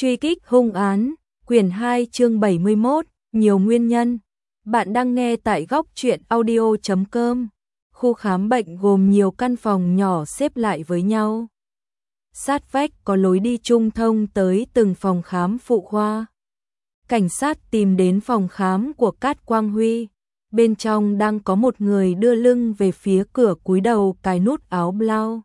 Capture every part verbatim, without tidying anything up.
Truy kích hung án, quyển hai chương bảy mươi mốt, nhiều nguyên nhân. Bạn đang nghe tại góc truyện audio chấm com. Khu khám bệnh gồm nhiều căn phòng nhỏ xếp lại với nhau. Sát vách có lối đi chung thông tới từng phòng khám phụ khoa. Cảnh sát tìm đến phòng khám của Cát Quang Huy. Bên trong đang có một người đưa lưng về phía cửa, cúi đầu cài nút áo blau.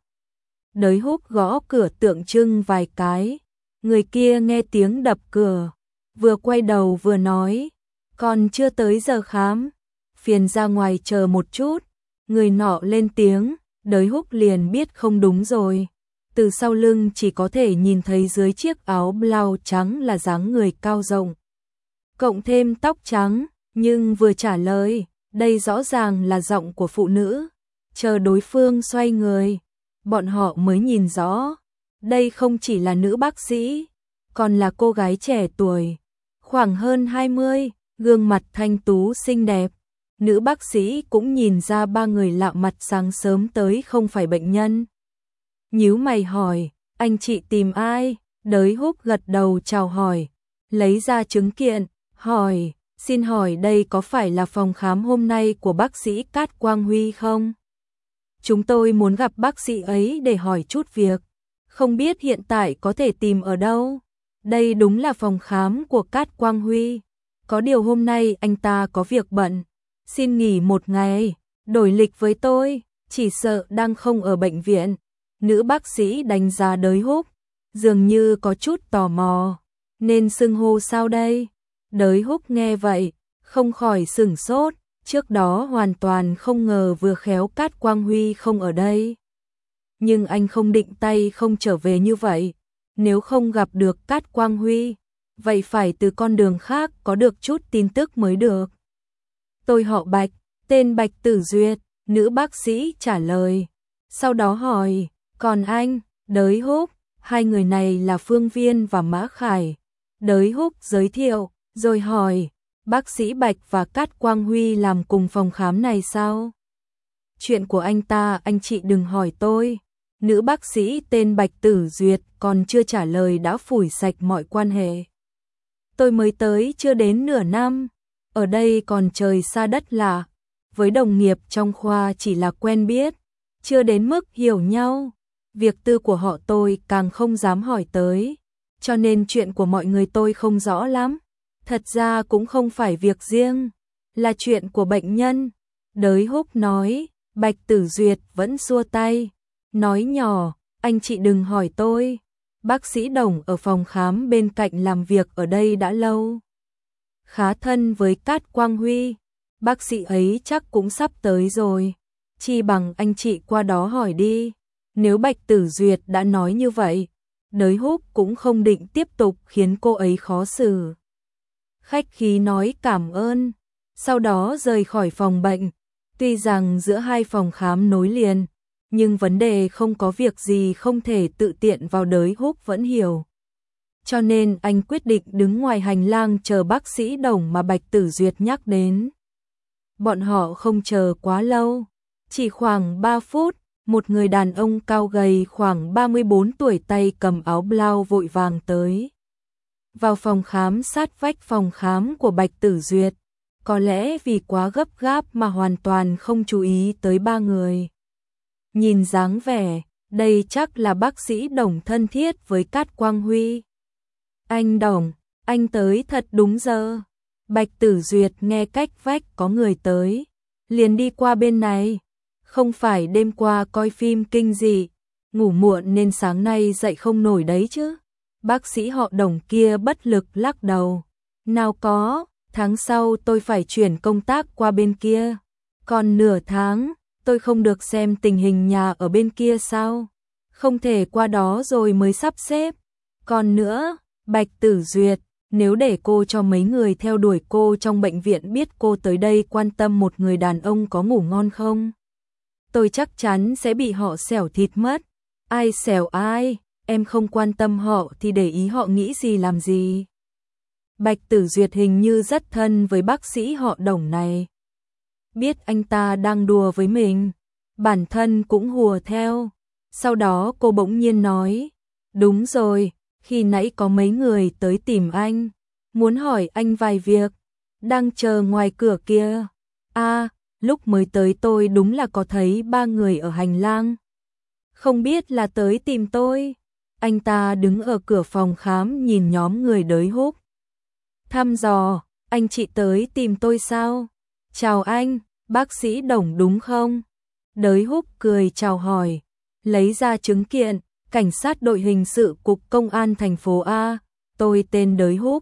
Đới Húc gõ cửa tượng trưng vài cái. Người kia nghe tiếng đập cửa, vừa quay đầu vừa nói, còn chưa tới giờ khám, phiền ra ngoài chờ một chút. Người nọ lên tiếng, Đới Húc liền biết không đúng rồi. Từ sau lưng chỉ có thể nhìn thấy dưới chiếc áo blau trắng là dáng người cao rộng, cộng thêm tóc trắng, nhưng vừa trả lời, đây rõ ràng là giọng của phụ nữ. Chờ đối phương xoay người, bọn họ mới nhìn rõ, đây không chỉ là nữ bác sĩ, còn là cô gái trẻ tuổi, khoảng hơn hai mươi, gương mặt thanh tú xinh đẹp. Nữ bác sĩ cũng nhìn ra ba người lạ mặt sáng sớm tới không phải bệnh nhân. Nhíu mày hỏi, anh chị tìm ai? Đới Húc gật đầu chào hỏi, lấy ra chứng kiện, hỏi, xin hỏi đây có phải là phòng khám hôm nay của bác sĩ Cát Quang Huy không? Chúng tôi muốn gặp bác sĩ ấy để hỏi chút việc, không biết hiện tại có thể tìm ở đâu. Đây đúng là phòng khám của Cát Quang Huy, có điều hôm nay anh ta có việc bận, xin nghỉ một ngày, đổi lịch với tôi, chỉ sợ đang không ở bệnh viện. Nữ bác sĩ đánh giá Đới Húc, dường như có chút tò mò, nên xưng hô sao đây? Đới Húc nghe vậy, không khỏi sửng sốt, trước đó hoàn toàn không ngờ vừa khéo Cát Quang Huy không ở đây. Nhưng anh không định tay không trở về như vậy, nếu không gặp được Cát Quang Huy, vậy phải từ con đường khác có được chút tin tức mới được. Tôi họ Bạch, tên Bạch Tử Duyệt, nữ bác sĩ trả lời. Sau đó hỏi, còn anh? Đới Húc, hai người này là Phương Viên và Mã Khải. Đới Húc giới thiệu, rồi hỏi, bác sĩ Bạch và Cát Quang Huy làm cùng phòng khám này sao? Chuyện của anh ta anh chị đừng hỏi tôi. Nữ bác sĩ tên Bạch Tử Duyệt còn chưa trả lời đã phủi sạch mọi quan hệ. Tôi mới tới chưa đến nửa năm, ở đây còn trời xa đất lạ, với đồng nghiệp trong khoa chỉ là quen biết, chưa đến mức hiểu nhau. Việc tư của họ tôi càng không dám hỏi tới, cho nên chuyện của mọi người tôi không rõ lắm. Thật ra cũng không phải việc riêng, là chuyện của bệnh nhân. Đới Húc nói. Bạch Tử Duyệt vẫn xua tay, nói nhỏ, anh chị đừng hỏi tôi. Bác sĩ Đồng ở phòng khám bên cạnh làm việc ở đây đã lâu, khá thân với Cát Quang Huy. Bác sĩ ấy chắc cũng sắp tới rồi, chi bằng anh chị qua đó hỏi đi. Nếu Bạch Tử Duyệt đã nói như vậy, Đới Húc cũng không định tiếp tục khiến cô ấy khó xử. Khách khí nói cảm ơn, sau đó rời khỏi phòng bệnh. Tuy rằng giữa hai phòng khám nối liền, nhưng vấn đề không có việc gì không thể tự tiện vào, Đới Húc vẫn hiểu. Cho nên anh quyết định đứng ngoài hành lang chờ bác sĩ Đồng mà Bạch Tử Duyệt nhắc đến. Bọn họ không chờ quá lâu, chỉ khoảng ba phút, một người đàn ông cao gầy khoảng ba mươi bốn tuổi, tay cầm áo blau vội vàng tới. Vào phòng khám sát vách phòng khám của Bạch Tử Duyệt. Có lẽ vì quá gấp gáp mà hoàn toàn không chú ý tới ba người. Nhìn dáng vẻ, đây chắc là bác sĩ Đồng thân thiết với Cát Quang Huy. Anh Đồng, anh tới thật đúng giờ. Bạch Tử Duyệt nghe cách vách có người tới, liền đi qua bên này. Không phải đêm qua coi phim kinh dị, ngủ muộn nên sáng nay dậy không nổi đấy chứ? Bác sĩ họ Đồng kia bất lực lắc đầu. Nào có, tháng sau tôi phải chuyển công tác qua bên kia. Còn nửa tháng, tôi không được xem tình hình nhà ở bên kia sao? Không thể qua đó rồi mới sắp xếp. Còn nữa, Bạch Tử Duyệt, nếu để cô cho mấy người theo đuổi cô trong bệnh viện biết cô tới đây quan tâm một người đàn ông có ngủ ngon không? Tôi chắc chắn sẽ bị họ xẻo thịt mất. Ai xẻo ai, em không quan tâm họ thì để ý họ nghĩ gì làm gì. Bạch Tử Duyệt hình như rất thân với bác sĩ họ Đồng này. Biết anh ta đang đùa với mình, bản thân cũng hùa theo. Sau đó cô bỗng nhiên nói, đúng rồi, Khi nãy có mấy người tới tìm anh, muốn hỏi anh vài việc, đang chờ ngoài cửa kia. À, lúc mới tới tôi đúng là có thấy ba người ở hành lang. Không biết là tới tìm tôi. Anh ta đứng ở cửa phòng khám nhìn nhóm người Đới Húc. Thăm dò, anh chị tới tìm tôi sao? Chào anh, bác sĩ Đồng đúng không? Đới Húc cười chào hỏi, lấy ra chứng kiện, cảnh sát đội hình sự cục công an thành phố A, tôi tên Đới Húc.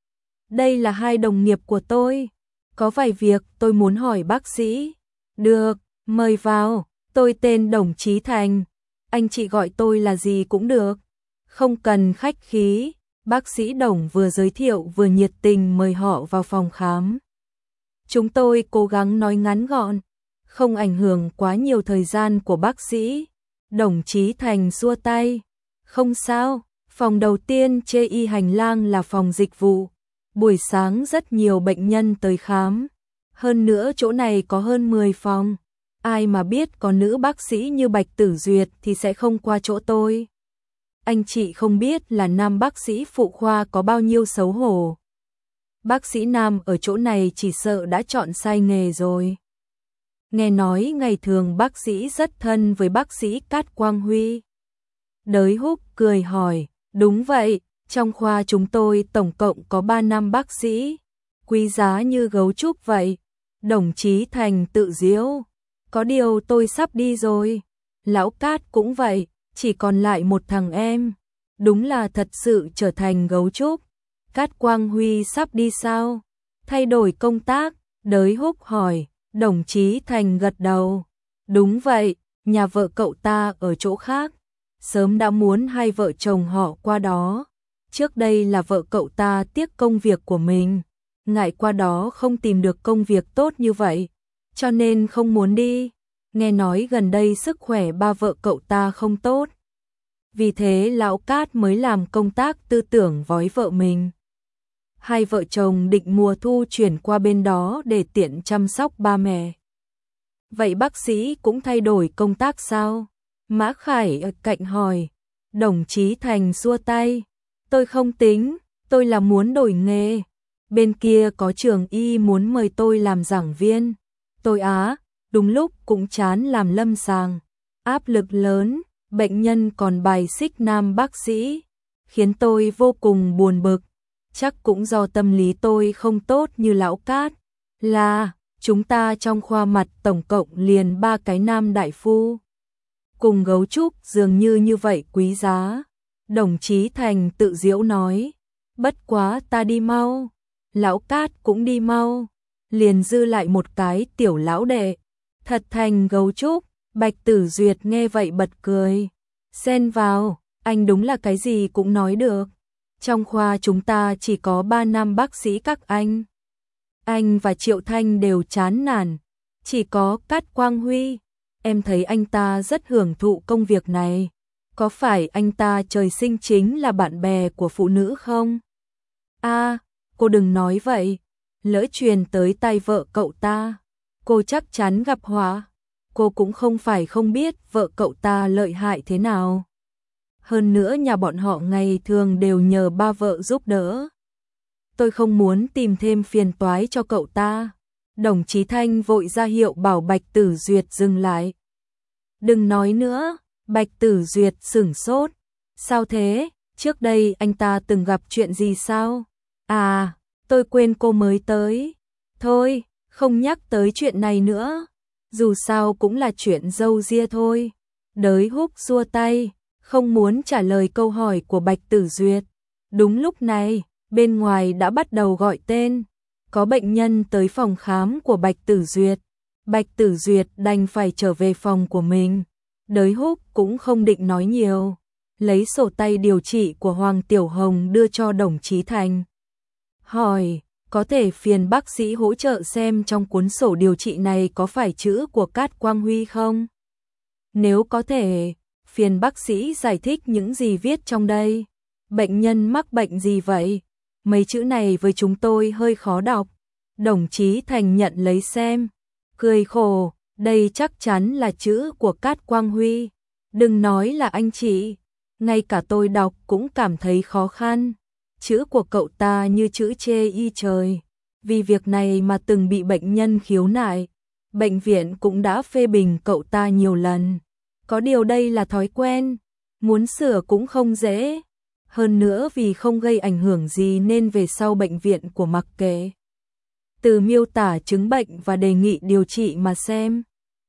Đây là hai đồng nghiệp của tôi, có vài việc tôi muốn hỏi bác sĩ. Được, mời vào, tôi tên Đồng Chí Thành, anh chị gọi tôi là gì cũng được, không cần khách khí. Bác sĩ Đồng vừa giới thiệu vừa nhiệt tình mời họ vào phòng khám. Chúng tôi cố gắng nói ngắn gọn, không ảnh hưởng quá nhiều thời gian của bác sĩ. Đồng Chí Thành xua tay, không sao, phòng đầu tiên trên y hành lang là phòng dịch vụ. Buổi sáng rất nhiều bệnh nhân tới khám, hơn nữa chỗ này có hơn mười phòng. Ai mà biết có nữ bác sĩ như Bạch Tử Duyệt thì sẽ không qua chỗ tôi. Anh chị không biết là nam bác sĩ phụ khoa có bao nhiêu xấu hổ. Bác sĩ nam ở chỗ này chỉ sợ đã chọn sai nghề rồi. Nghe nói ngày thường bác sĩ rất thân với bác sĩ Cát Quang Huy. Đới Húc cười hỏi, đúng vậy, trong khoa chúng tôi tổng cộng có ba nam bác sĩ, quý giá như gấu trúc vậy. Đồng Chí Thành tự giễu, có điều tôi sắp đi rồi. Lão Cát cũng vậy, chỉ còn lại một thằng em, đúng là thật sự trở thành gấu trúc. Cát Quang Huy sắp đi sao? Thay đổi công tác? Đới Húc hỏi. Đồng Chí Thành gật đầu. Đúng vậy, nhà vợ cậu ta ở chỗ khác. Sớm đã muốn hai vợ chồng họ qua đó. Trước đây là vợ cậu ta tiếc công việc của mình, ngại qua đó không tìm được công việc tốt như vậy, cho nên không muốn đi. Nghe nói gần đây sức khỏe ba vợ cậu ta không tốt. Vì thế lão Cát mới làm công tác tư tưởng với vợ mình. Hai vợ chồng định mùa thu chuyển qua bên đó để tiện chăm sóc ba mẹ. Vậy bác sĩ cũng thay đổi công tác sao? Mã Khải ở cạnh hỏi. Đồng Chí Thành xua tay. Tôi không tính, tôi là muốn đổi nghề. Bên kia có trường y muốn mời tôi làm giảng viên. Tôi á, đúng lúc cũng chán làm lâm sàng. Áp lực lớn, bệnh nhân còn bài xích nam bác sĩ, khiến tôi vô cùng buồn bực. Chắc cũng do tâm lý tôi không tốt như lão Cát. Là, chúng ta trong khoa mặt tổng cộng liền ba cái nam đại phu. Cùng gấu trúc dường như như vậy quý giá. Đồng Chí Thành tự giễu nói. Bất quá ta đi mau. Lão Cát cũng đi mau. Liền dư lại một cái tiểu lão đệ. Thật thành gấu trúc. Bạch Tử Duyệt nghe vậy bật cười. Xen vào, anh đúng là cái gì cũng nói được. Trong khoa chúng ta chỉ có ba nam bác sĩ các anh. Anh và Triệu Thanh đều chán nản. Chỉ có Cát Quang Huy. Em thấy anh ta rất hưởng thụ công việc này. Có phải anh ta trời sinh chính là bạn bè của phụ nữ không? À, cô đừng nói vậy. Lỡ truyền tới tai vợ cậu ta, cô chắc chắn gặp họa. Cô cũng không phải không biết vợ cậu ta lợi hại thế nào. Hơn nữa nhà bọn họ ngày thường đều nhờ ba vợ giúp đỡ. Tôi không muốn tìm thêm phiền toái cho cậu ta. Đồng Chí Thanh vội ra hiệu bảo Bạch Tử Duyệt dừng lại. Đừng nói nữa. Bạch Tử Duyệt sửng sốt. Sao thế? Trước đây anh ta từng gặp chuyện gì sao? À, tôi quên cô mới tới. Thôi, không nhắc tới chuyện này nữa. Dù sao cũng là chuyện dâu ria thôi. Đới Húc xua tay, không muốn trả lời câu hỏi của Bạch Tử Duyệt. Đúng lúc này, bên ngoài đã bắt đầu gọi tên. Có bệnh nhân tới phòng khám của Bạch Tử Duyệt. Bạch Tử Duyệt đành phải trở về phòng của mình. Đới Húc cũng không định nói nhiều. Lấy sổ tay điều trị của Hoàng Tiểu Hồng đưa cho Đồng Chí Thành. Hỏi, có thể phiền bác sĩ hỗ trợ xem trong cuốn sổ điều trị này có phải chữ của Cát Quang Huy không? Nếu có thể, phiền bác sĩ giải thích những gì viết trong đây. Bệnh nhân mắc bệnh gì vậy? Mấy chữ này với chúng tôi hơi khó đọc. Đồng Chí Thành nhận lấy xem. Cười khổ, đây chắc chắn là chữ của Cát Quang Huy. Đừng nói là anh chị. ngay cả tôi đọc cũng cảm thấy khó khăn. Chữ của cậu ta như chữ chê y trời. Vì việc này mà từng bị bệnh nhân khiếu nại. Bệnh viện cũng đã phê bình cậu ta nhiều lần. Có điều đây là thói quen, muốn sửa cũng không dễ. Hơn nữa vì không gây ảnh hưởng gì nên về sau bệnh viện của mặc kệ. Từ miêu tả chứng bệnh và đề nghị điều trị mà xem.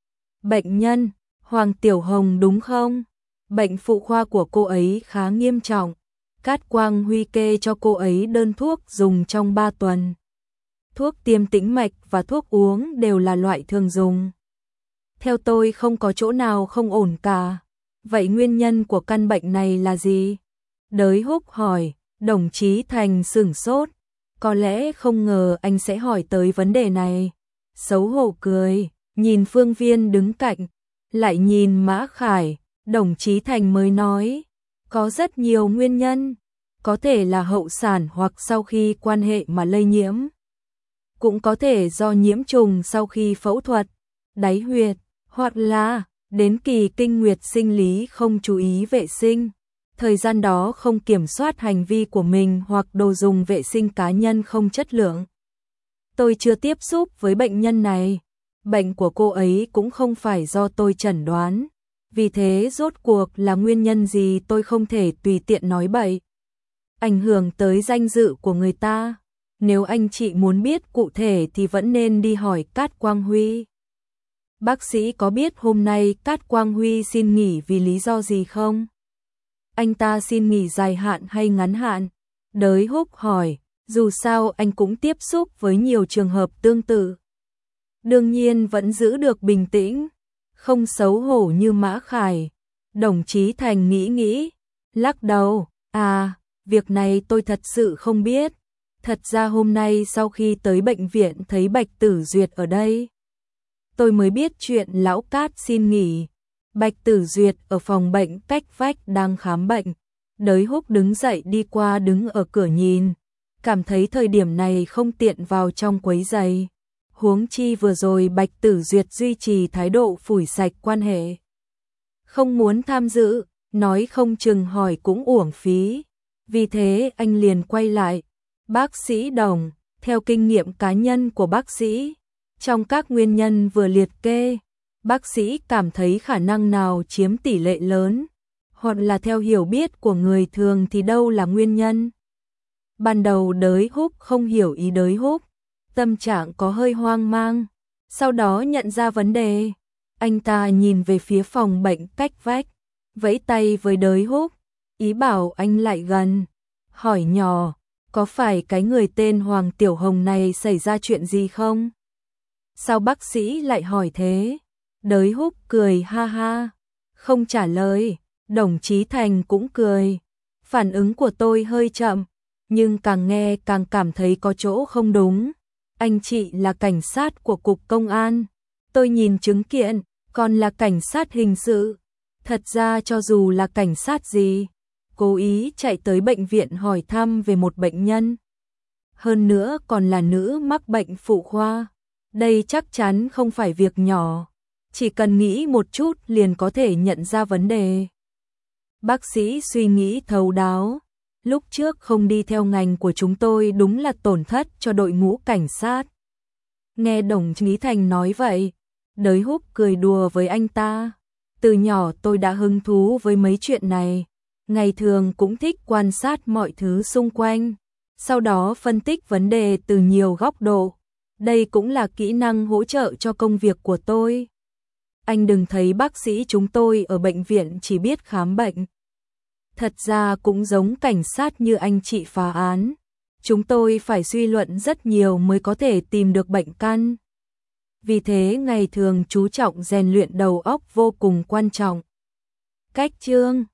Bệnh nhân, Hoàng Tiểu Hồng đúng không? Bệnh phụ khoa của cô ấy khá nghiêm trọng. Cát Quang Huy kê cho cô ấy đơn thuốc dùng trong ba tuần. Thuốc tiêm tĩnh mạch và thuốc uống đều là loại thường dùng. Theo tôi không có chỗ nào không ổn cả. Vậy nguyên nhân của căn bệnh này là gì? Đới Húc hỏi. Đồng chí Thành sửng sốt. Có lẽ không ngờ anh sẽ hỏi tới vấn đề này. Xấu hổ cười, nhìn Phương Viên đứng cạnh, lại nhìn Mã Khải. Đồng chí Thành mới nói, có rất nhiều nguyên nhân, có thể là hậu sản hoặc sau khi quan hệ mà lây nhiễm. Cũng có thể do nhiễm trùng sau khi phẫu thuật, đáy huyệt, hoặc là đến kỳ kinh nguyệt sinh lý không chú ý vệ sinh. Thời gian đó không kiểm soát hành vi của mình hoặc đồ dùng vệ sinh cá nhân không chất lượng. Tôi chưa tiếp xúc với bệnh nhân này. Bệnh của cô ấy cũng không phải do tôi chẩn đoán. Vì thế rốt cuộc là nguyên nhân gì tôi không thể tùy tiện nói bậy. Ảnh hưởng tới danh dự của người ta. Nếu anh chị muốn biết cụ thể thì vẫn nên đi hỏi Cát Quang Huy. Bác sĩ có biết hôm nay Cát Quang Huy xin nghỉ vì lý do gì không? Anh ta xin nghỉ dài hạn hay ngắn hạn? Đới Húc hỏi, dù sao anh cũng tiếp xúc với nhiều trường hợp tương tự. Đương nhiên vẫn giữ được bình tĩnh, không xấu hổ như Mã Khải. Đồng chí Thành nghĩ nghĩ, lắc đầu, à, việc này tôi thật sự không biết. Thật ra hôm nay sau khi tới bệnh viện thấy Bạch Tử Duyệt ở đây, tôi mới biết chuyện lão Cát xin nghỉ. Bạch Tử Duyệt ở phòng bệnh cách vách đang khám bệnh. Đới Húc đứng dậy đi qua đứng ở cửa nhìn, cảm thấy thời điểm này không tiện vào trong quấy rầy. Huống chi vừa rồi Bạch Tử Duyệt duy trì thái độ phủi sạch quan hệ. Không muốn tham dự, nói không chừng hỏi cũng uổng phí. Vì thế anh liền quay lại. Bác sĩ Đồng, theo kinh nghiệm cá nhân của bác sĩ, trong các nguyên nhân vừa liệt kê, bác sĩ cảm thấy khả năng nào chiếm tỷ lệ lớn, hoặc là theo hiểu biết của người thường thì đâu là nguyên nhân. Ban đầu Đới Húc không hiểu ý Đới Húc, tâm trạng có hơi hoang mang, sau đó nhận ra vấn đề. Anh ta nhìn về phía phòng bệnh cách vách, vẫy tay với Đới Húc, ý bảo anh lại gần, hỏi nhỏ, có phải cái người tên Hoàng Tiểu Hồng này xảy ra chuyện gì không? Sao bác sĩ lại hỏi thế? Đới Húc cười ha ha, không trả lời. Đồng chí Thành cũng cười. Phản ứng của tôi hơi chậm, nhưng càng nghe càng cảm thấy có chỗ không đúng. Anh chị là cảnh sát của cục công an. Tôi nhìn chứng kiện, còn là cảnh sát hình sự. Thật ra cho dù là cảnh sát gì, cố ý chạy tới bệnh viện hỏi thăm về một bệnh nhân, hơn nữa còn là nữ mắc bệnh phụ khoa, đây chắc chắn không phải việc nhỏ. Chỉ cần nghĩ một chút liền có thể nhận ra vấn đề. Bác sĩ suy nghĩ thấu đáo. Lúc trước không đi theo ngành của chúng tôi đúng là tổn thất cho đội ngũ cảnh sát. Nghe đồng chí Thành nói vậy, Đới Húc cười đùa với anh ta. Từ nhỏ tôi đã hứng thú với mấy chuyện này. Ngày thường cũng thích quan sát mọi thứ xung quanh. Sau đó phân tích vấn đề từ nhiều góc độ. Đây cũng là kỹ năng hỗ trợ cho công việc của tôi. Anh đừng thấy bác sĩ chúng tôi ở bệnh viện chỉ biết khám bệnh. Thật ra cũng giống cảnh sát như anh chị phá án. Chúng tôi phải suy luận rất nhiều mới có thể tìm được bệnh căn. Vì thế ngày thường chú trọng rèn luyện đầu óc vô cùng quan trọng. Cách chương